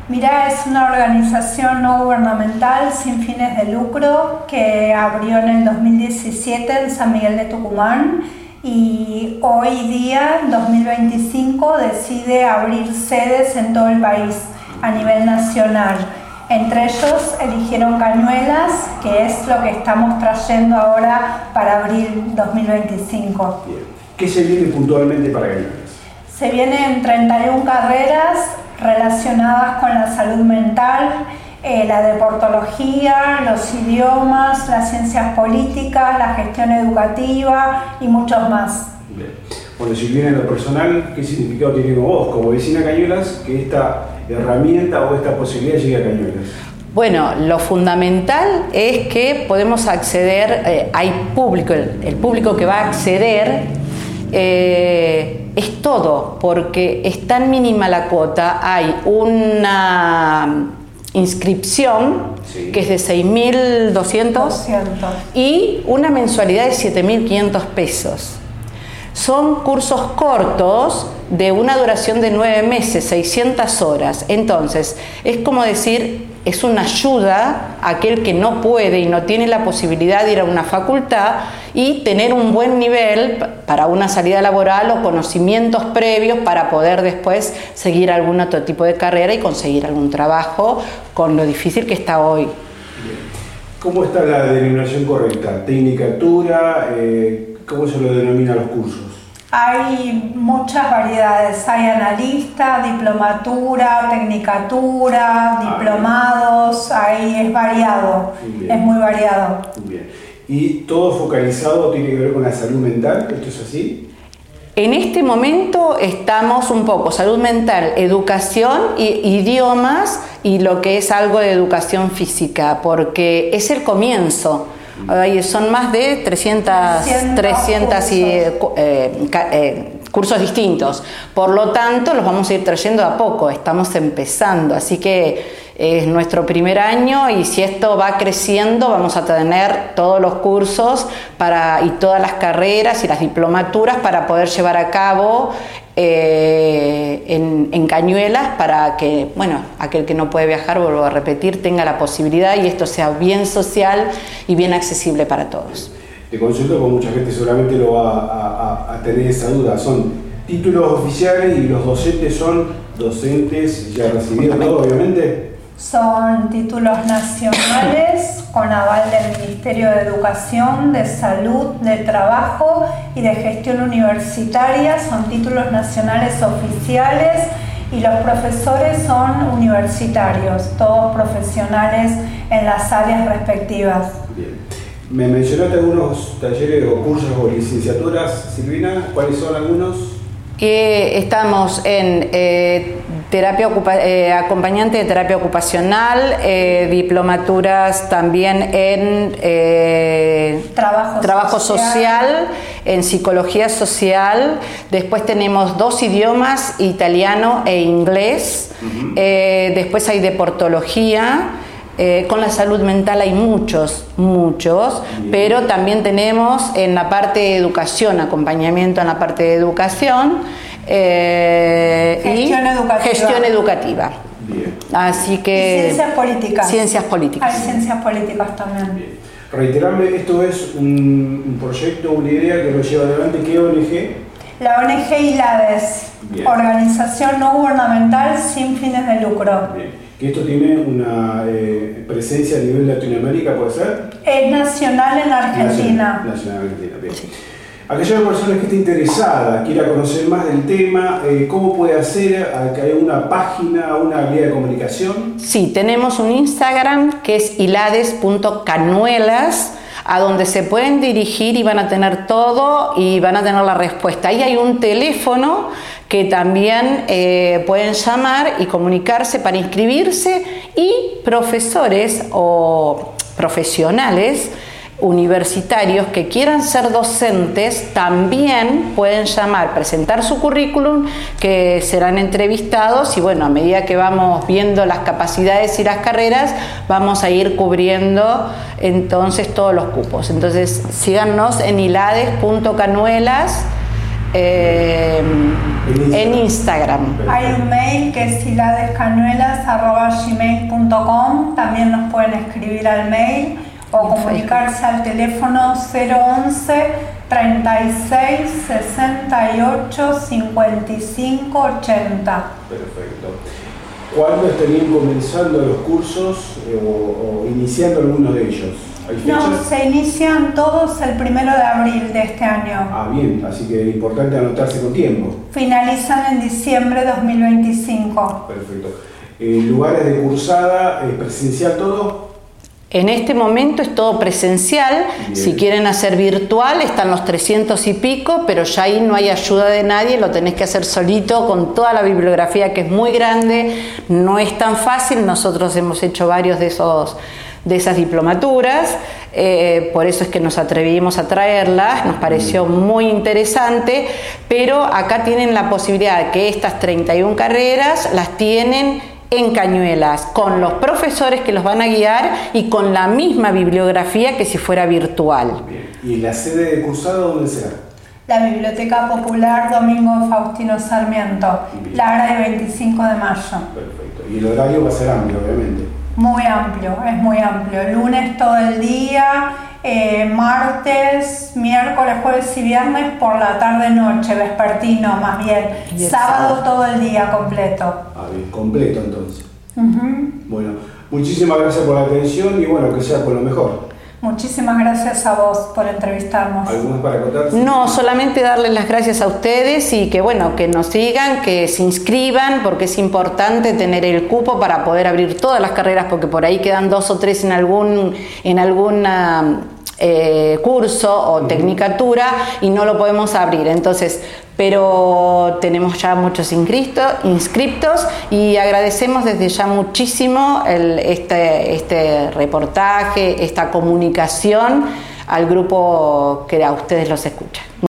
Mira, es una organización no gubernamental sin fines de lucro que abrió en el 2017 en San Miguel de Tucumán y hoy día, en 2025, decide abrir sedes en todo el país a nivel nacional. Entre ellos eligieron Cañuelas, que es lo que estamos trayendo ahora para abril 2025. Bien. ¿Qué se viene puntualmente para Cañuelas? Se vienen 31 carreras relacionadas con la salud mental, la deportología, los idiomas, las ciencias políticas, la gestión educativa y muchos más. Bien. Bueno, si viene lo personal, ¿qué significado tiene vos como vecina Cañuelas que esta herramienta o esta posibilidad llegue a Cañuelas? Bueno, lo fundamental es que podemos acceder, hay público, el público que va a acceder es todo, porque es tan mínima la cuota, hay una inscripción que es de 6.200 y una mensualidad de 7.500 pesos. Son cursos cortos de una duración de 9 meses, 600 horas. Entonces, es como decir, es una ayuda a aquel que no puede y no tiene la posibilidad de ir a una facultad y tener un buen nivel para una salida laboral o conocimientos previos para poder después seguir algún otro tipo de carrera y conseguir algún trabajo con lo difícil que está hoy. ¿Cómo está la denominación correcta? ¿Tecnicatura? ¿Cómo se lo denomina los cursos? Hay muchas variedades, hay analista, diplomatura, tecnicatura, diplomados, ahí es variado, es muy variado. Bien. ¿Y todo focalizado tiene que ver con la salud mental? ¿Esto es así? En este momento estamos un poco salud mental, educación, idiomas y lo que es algo de educación física, porque es el comienzo. Son más de 300 cursos distintos. Por lo tanto, los vamos a ir trayendo a poco, estamos empezando. Así que es nuestro primer año y si esto va creciendo, vamos a tener todos los cursos y todas las carreras y las diplomaturas para poder llevar a cabo en Cañuelas para que, bueno, aquel que no puede viajar, vuelvo a repetir, tenga la posibilidad y esto sea bien social y bien accesible para todos. Te consulto porque mucha gente seguramente lo va a tener esa duda. Son títulos oficiales y los docentes son docentes ya recibidos, ¿no? Obviamente. Son títulos nacionales con aval del Ministerio de Educación, de Salud, de Trabajo y de Gestión Universitaria. Son títulos nacionales oficiales y los profesores son universitarios, todos profesionales en las áreas respectivas. Bien. Me mencionaste algunos talleres o cursos o licenciaturas, Silvina. ¿Cuáles son algunos? Estamos en acompañante de terapia ocupacional, diplomaturas también en trabajo social, en psicología social. Después tenemos 2 idiomas, italiano e inglés. Después hay deportología. Con la salud mental hay muchos, pero también tenemos en la parte de educación, acompañamiento en la parte de educación gestión educativa. Bien. Así que... Y ciencias políticas. Ciencias políticas. Hay ciencias políticas también. Bien. Reiterarme, esto es un proyecto, una idea que lo lleva adelante. ¿Qué ONG? La ONG ILADES, organización no gubernamental sin fines de lucro. Bien. Que esto tiene una presencia a nivel Latinoamérica, ¿puede ser? Es nacional en Argentina. Nacional en Argentina, bien. Aquella persona que esté interesada, quiera conocer más del tema, ¿cómo puede hacer? ¿Hay una página, una vía de comunicación? Sí, tenemos un Instagram que es ilades.canuelas, a donde se pueden dirigir y van a tener todo y van a tener la respuesta. Ahí hay un teléfono que también pueden llamar y comunicarse para inscribirse, y profesores o profesionales universitarios que quieran ser docentes también pueden llamar, presentar su currículum, que serán entrevistados y bueno, a medida que vamos viendo las capacidades y las carreras vamos a ir cubriendo entonces todos los cupos. Entonces síganos en ilades.canuelas En Instagram. Hay un mail que es hiladescañuelas@gmail.com. También nos pueden escribir al mail o comunicarse al teléfono 011 36 68 55 80. Perfecto. ¿Cuándo estarían comenzando los cursos o iniciando algunos de ellos? ¿Hay fechas? No, se inician todos el 1 de abril de este año. Ah, bien, así que es importante anotarse con tiempo. Finalizan en diciembre de 2025. Perfecto. ¿Lugares de cursada, presencial todo? En este momento es todo presencial. Bien. Si quieren hacer virtual están los 300 y pico, pero ya ahí no hay ayuda de nadie, lo tenés que hacer solito con toda la bibliografía, que es muy grande, no es tan fácil. Nosotros hemos hecho varios de esas diplomaturas, por eso es que nos atrevimos a traerlas, nos pareció muy interesante, pero acá tienen la posibilidad de que estas 31 carreras las tienen en Cañuelas, con los profesores que los van a guiar y con la misma bibliografía que si fuera virtual. Bien. ¿Y la sede de cursado dónde será? La Biblioteca Popular Domingo Faustino Sarmiento, Lara de 25 de mayo. Perfecto. Y el horario va a ser amplio, obviamente. Muy amplio, es muy amplio. Lunes todo el día, martes, miércoles, jueves y viernes por la tarde-noche, vespertino más bien. Sábado todo el día completo. Ah, bien, completo entonces. Bueno, muchísimas gracias por la atención y bueno, que sea por lo mejor. Muchísimas gracias a vos por entrevistarnos. ¿Algo más para contar? No, solamente darles las gracias a ustedes y que bueno, que nos sigan, que se inscriban, porque es importante tener el cupo para poder abrir todas las carreras, porque por ahí quedan 2 o 3 en alguna curso o tecnicatura y no lo podemos abrir. Entonces, pero tenemos ya muchos inscriptos y agradecemos desde ya muchísimo este reportaje, esta comunicación al grupo que a ustedes los escucha.